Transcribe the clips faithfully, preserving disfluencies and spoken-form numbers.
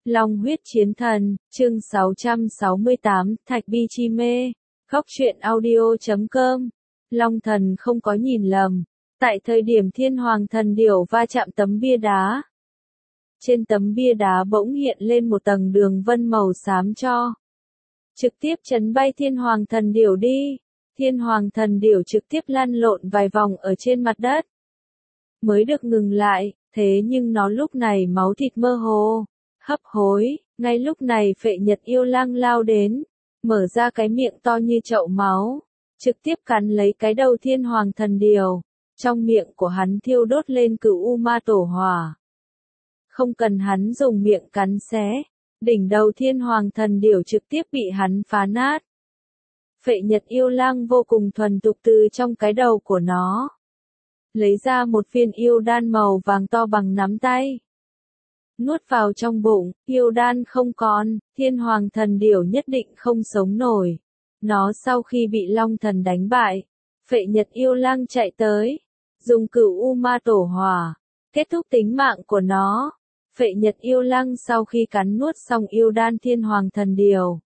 Long huyết chiến thần, chương sáu trăm sáu mươi tám, Thạch Bi Chi Mê, Góc truyện audio chấm com. Long thần không có nhìn lầm. Tại thời điểm thiên hoàng thần điểu va chạm tấm bia đá, trên tấm bia đá bỗng hiện lên một tầng đường vân màu xám cho, trực tiếp chấn bay thiên hoàng thần điểu đi. Thiên hoàng thần điểu trực tiếp lăn lộn vài vòng ở trên mặt đất, mới được ngừng lại, thế nhưng nó lúc này máu thịt mơ hồ, hấp hối. Ngay lúc này Phệ Nhật yêu lang lao đến, mở ra cái miệng to như chậu máu, trực tiếp cắn lấy cái đầu thiên hoàng thần điểu. Trong miệng của hắn thiêu đốt lên cửu u ma tổ hỏa. Không cần hắn dùng miệng cắn xé, đỉnh đầu thiên hoàng thần điểu trực tiếp bị hắn phá nát. Phệ Nhật yêu lang vô cùng thuần thục từ trong cái đầu của nó lấy ra một viên yêu đan màu vàng to bằng nắm tay, nuốt vào trong bụng. Yêu đan không còn, thiên hoàng thần điểu nhất định không sống nổi. Nó sau khi bị long thần đánh bại, Phệ Nhật yêu lang chạy tới, dùng cửu u ma tổ hỏa kết thúc tính mạng của nó. Phệ Nhật yêu lang sau khi cắn nuốt xong yêu đan thiên hoàng thần điểu,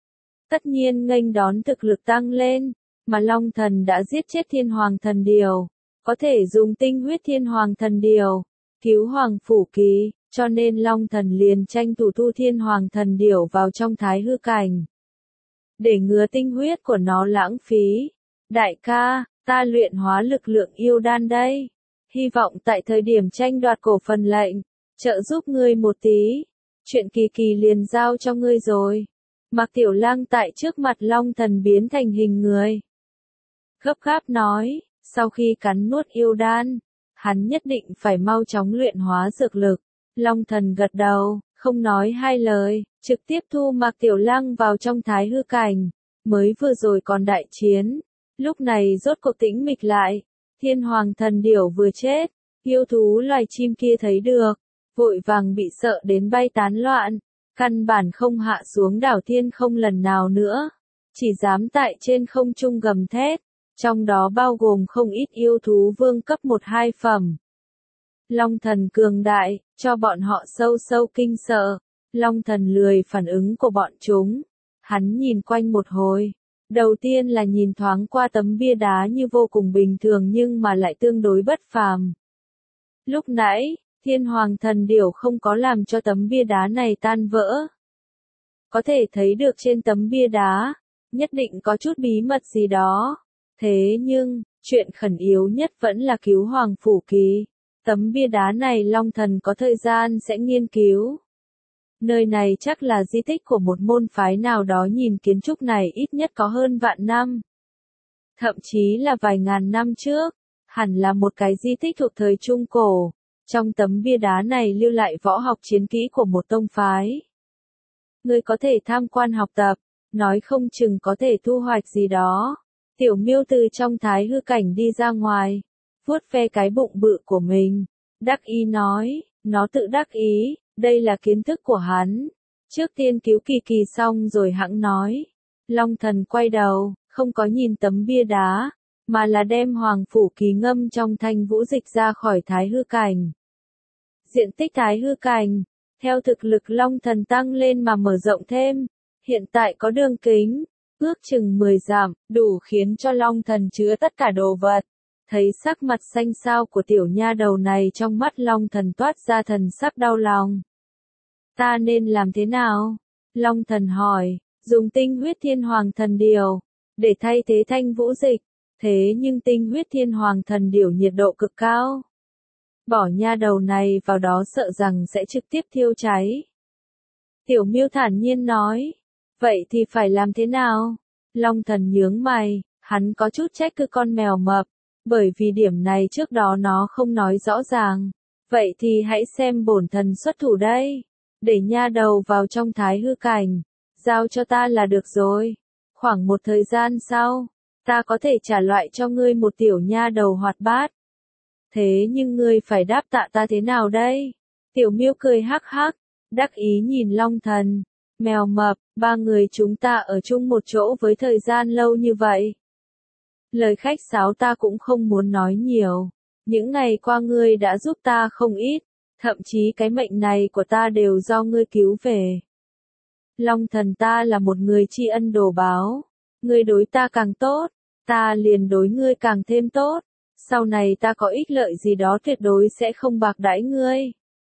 tất nhiên nghênh đón thực lực tăng lên, mà long thần đã giết chết thiên hoàng thần điểu, có thể dùng tinh huyết thiên hoàng thần điểu cứu hoàng phủ ký, cho nên long thần liền tranh thủ thu thiên hoàng thần điểu vào trong thái hư cảnh, để ngừa tinh huyết của nó lãng phí. Đại ca, ta luyện hóa lực lượng yêu đan đây, hy vọng tại thời điểm tranh đoạt cổ phần lệnh, trợ giúp ngươi một tí, chuyện kỳ kỳ liền giao cho ngươi rồi. Mạc Tiểu Lang tại trước mặt long thần biến thành hình người, gấp gáp nói, sau khi cắn nuốt yêu đan, hắn nhất định phải mau chóng luyện hóa dược lực. Long thần gật đầu, không nói hai lời, trực tiếp thu Mạc Tiểu Lang vào trong thái hư cảnh. Mới vừa rồi còn đại chiến, lúc này rốt cuộc tĩnh mịch lại. Thiên hoàng thần điểu vừa chết, yêu thú loài chim kia thấy được, vội vàng bị sợ đến bay tán loạn, căn bản không hạ xuống đảo thiên không lần nào nữa, chỉ dám tại trên không trung gầm thét, trong đó bao gồm không ít yêu thú vương cấp một hai phẩm. Long thần cường đại, cho bọn họ sâu sâu kinh sợ. Long thần lười phản ứng của bọn chúng, hắn nhìn quanh một hồi, đầu tiên là nhìn thoáng qua tấm bia đá như vô cùng bình thường nhưng mà lại tương đối bất phàm. Lúc nãy, thiên hoàng thần điểu không có làm cho tấm bia đá này tan vỡ. Có thể thấy được trên tấm bia đá, nhất định có chút bí mật gì đó. Thế nhưng, chuyện khẩn yếu nhất vẫn là cứu hoàng phủ ký. Tấm bia đá này long thần có thời gian sẽ nghiên cứu. Nơi này chắc là di tích của một môn phái nào đó, nhìn kiến trúc này ít nhất có hơn vạn năm. Thậm chí là vài ngàn năm trước, hẳn là một cái di tích thuộc thời Trung Cổ. Trong tấm bia đá này lưu lại võ học chiến kỹ của một tông phái. Ngươi có thể tham quan học tập, nói không chừng có thể thu hoạch gì đó. Tiểu Miêu từ trong thái hư cảnh đi ra ngoài, vuốt ve cái bụng bự của mình, đắc ý nói, nó tự đắc ý, đây là kiến thức của hắn. Trước tiên cứu Kỳ Kỳ xong rồi hẵng nói. Long thần quay đầu, không có nhìn tấm bia đá, mà là đem hoàng phủ ký ngâm trong thanh vũ dịch ra khỏi thái hư cảnh. Diện tích thái hư cảnh, theo thực lực long thần tăng lên mà mở rộng thêm, hiện tại có đường kính, ước chừng mười dặm, đủ khiến cho long thần chứa tất cả đồ vật. Thấy sắc mặt xanh xao của tiểu nha đầu này, trong mắt long thần toát ra thần sắc đau lòng. Ta nên làm thế nào? Long thần hỏi, dùng tinh huyết thiên hoàng thần điểu, để thay thế thanh vũ dịch. Thế nhưng tinh huyết thiên hoàng thần điểu nhiệt độ cực cao. Bỏ nha đầu này vào đó sợ rằng sẽ trực tiếp thiêu cháy. Tiểu Miêu thản nhiên nói, vậy thì phải làm thế nào? Long thần nhướng mày, hắn có chút trách cứ con mèo mập. Bởi vì điểm này trước đó nó không nói rõ ràng. Vậy thì hãy xem bổn thần xuất thủ đây. Để nha đầu vào trong thái hư cảnh. Giao cho ta là được rồi. Khoảng một thời gian sau, ta có thể trả loại cho ngươi một tiểu nha đầu hoạt bát. Thế nhưng ngươi phải đáp tạ ta thế nào đây? Tiểu Miêu cười hắc hắc, đắc ý nhìn long thần. Mèo mập, ba người chúng ta ở chung một chỗ với thời gian lâu như vậy. Lời khách sáo ta cũng không muốn nói nhiều. Những ngày qua ngươi đã giúp ta không ít. Thậm chí cái mệnh này của ta đều do ngươi cứu về. Long thần ta là một người tri ân đồ báo. Ngươi đối ta càng tốt, ta liền đối ngươi càng thêm tốt. Sau này ta có ích lợi gì đó tuyệt đối sẽ không bạc đãi ngươi.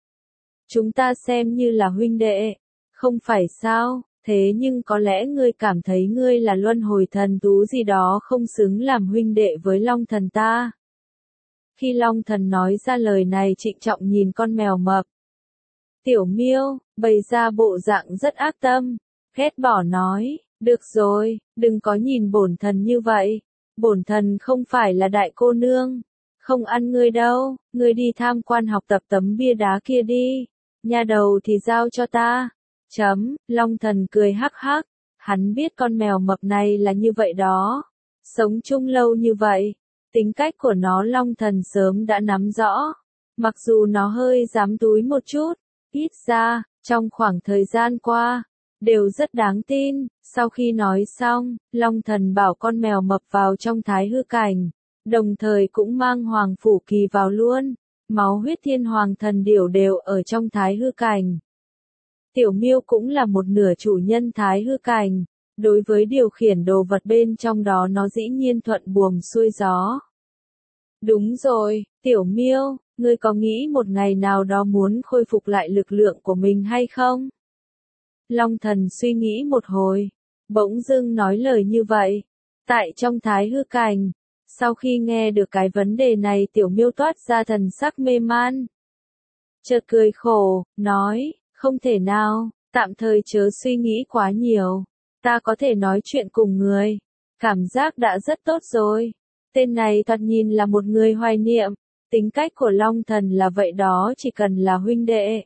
Chúng ta xem như là huynh đệ, không phải sao, thế nhưng có lẽ ngươi cảm thấy ngươi là luân hồi thần tú gì đó không xứng làm huynh đệ với Long thần ta. Khi Long thần nói ra lời này trịnh trọng nhìn con mèo mập. Tiểu Miêu, bày ra bộ dạng rất ác tâm, ghét bỏ nói, được rồi, đừng có nhìn bổn thần như vậy, bổn thần không phải là đại cô nương, không ăn ngươi đâu, ngươi đi tham quan học tập tấm bia đá kia đi, nha đầu thì giao cho ta. Chấm, Long thần cười hắc hắc, hắn biết con mèo mập này là như vậy đó, sống chung lâu như vậy, tính cách của nó Long thần sớm đã nắm rõ, mặc dù nó hơi dám túi một chút, ít ra, trong khoảng thời gian qua, đều rất đáng tin. Sau khi nói xong, Long thần bảo con mèo mập vào trong thái hư cảnh, đồng thời cũng mang Hoàng Phủ Kỳ vào luôn, máu huyết thiên hoàng thần điểu đều ở trong thái hư cảnh. Tiểu Miêu cũng là một nửa chủ nhân thái hư cảnh, đối với điều khiển đồ vật bên trong đó nó dĩ nhiên thuận buồm xuôi gió. Đúng rồi, Tiểu Miêu, ngươi có nghĩ một ngày nào đó muốn khôi phục lại lực lượng của mình hay không? Long thần suy nghĩ một hồi, bỗng dưng nói lời như vậy. Tại trong thái hư cảnh, sau khi nghe được cái vấn đề này Tiểu Miêu toát ra thần sắc mê man. Chợt cười khổ, nói, không thể nào, tạm thời chớ suy nghĩ quá nhiều. Ta có thể nói chuyện cùng người, cảm giác đã rất tốt rồi. Tên này thoạt nhìn là một người hoài niệm, tính cách của Long thần là vậy đó, chỉ cần là huynh đệ,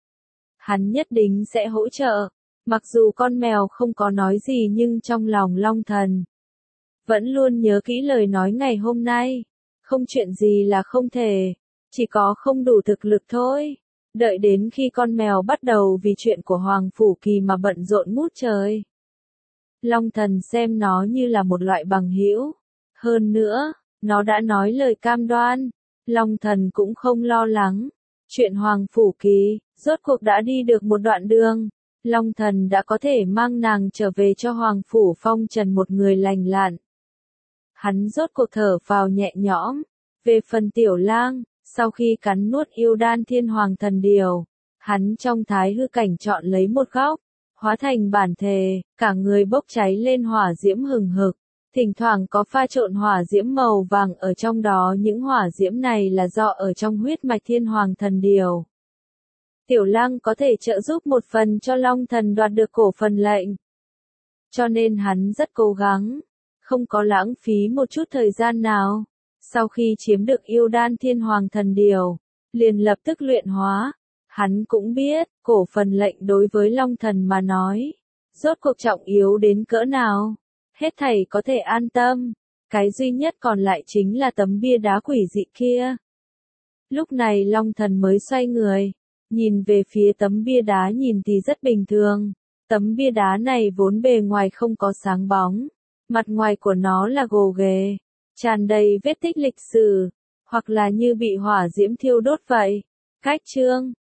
hắn nhất định sẽ hỗ trợ. Mặc dù con mèo không có nói gì nhưng trong lòng Long thần vẫn luôn nhớ kỹ lời nói ngày hôm nay. Không chuyện gì là không thể, chỉ có không đủ thực lực thôi. Đợi đến khi con mèo bắt đầu vì chuyện của Hoàng Phủ Kỳ mà bận rộn ngút trời, Long thần xem nó như là một loại bằng hữu. Hơn nữa, nó đã nói lời cam đoan, Long thần cũng không lo lắng. Chuyện Hoàng Phủ Kỳ, rốt cuộc đã đi được một đoạn đường. Long thần đã có thể mang nàng trở về cho Hoàng Phủ Phong Trần một người lành lặn. Hắn rốt cuộc thở phào nhẹ nhõm. Về phần Tiểu Lang, sau khi cắn nuốt yêu đan thiên hoàng thần điều, hắn trong thái hư cảnh chọn lấy một góc, hóa thành bản thể, cả người bốc cháy lên hỏa diễm hừng hực, thỉnh thoảng có pha trộn hỏa diễm màu vàng ở trong đó. Những hỏa diễm này là do ở trong huyết mạch thiên hoàng thần điều. Tiểu Lang có thể trợ giúp một phần cho Long thần đoạt được cổ phần lệnh. Cho nên hắn rất cố gắng, không có lãng phí một chút thời gian nào. Sau khi chiếm được yêu đan thiên hoàng thần điều, liền lập tức luyện hóa. Hắn cũng biết, cổ phần lệnh đối với Long thần mà nói, rốt cuộc trọng yếu đến cỡ nào. Hết thảy có thể an tâm, cái duy nhất còn lại chính là tấm bia đá quỷ dị kia. Lúc này Long thần mới xoay người, nhìn về phía tấm bia đá, nhìn thì rất bình thường. Tấm bia đá này vốn bề ngoài không có sáng bóng, mặt ngoài của nó là gồ ghề, tràn đầy vết tích lịch sử, hoặc là như bị hỏa diễm thiêu đốt vậy. Cách chương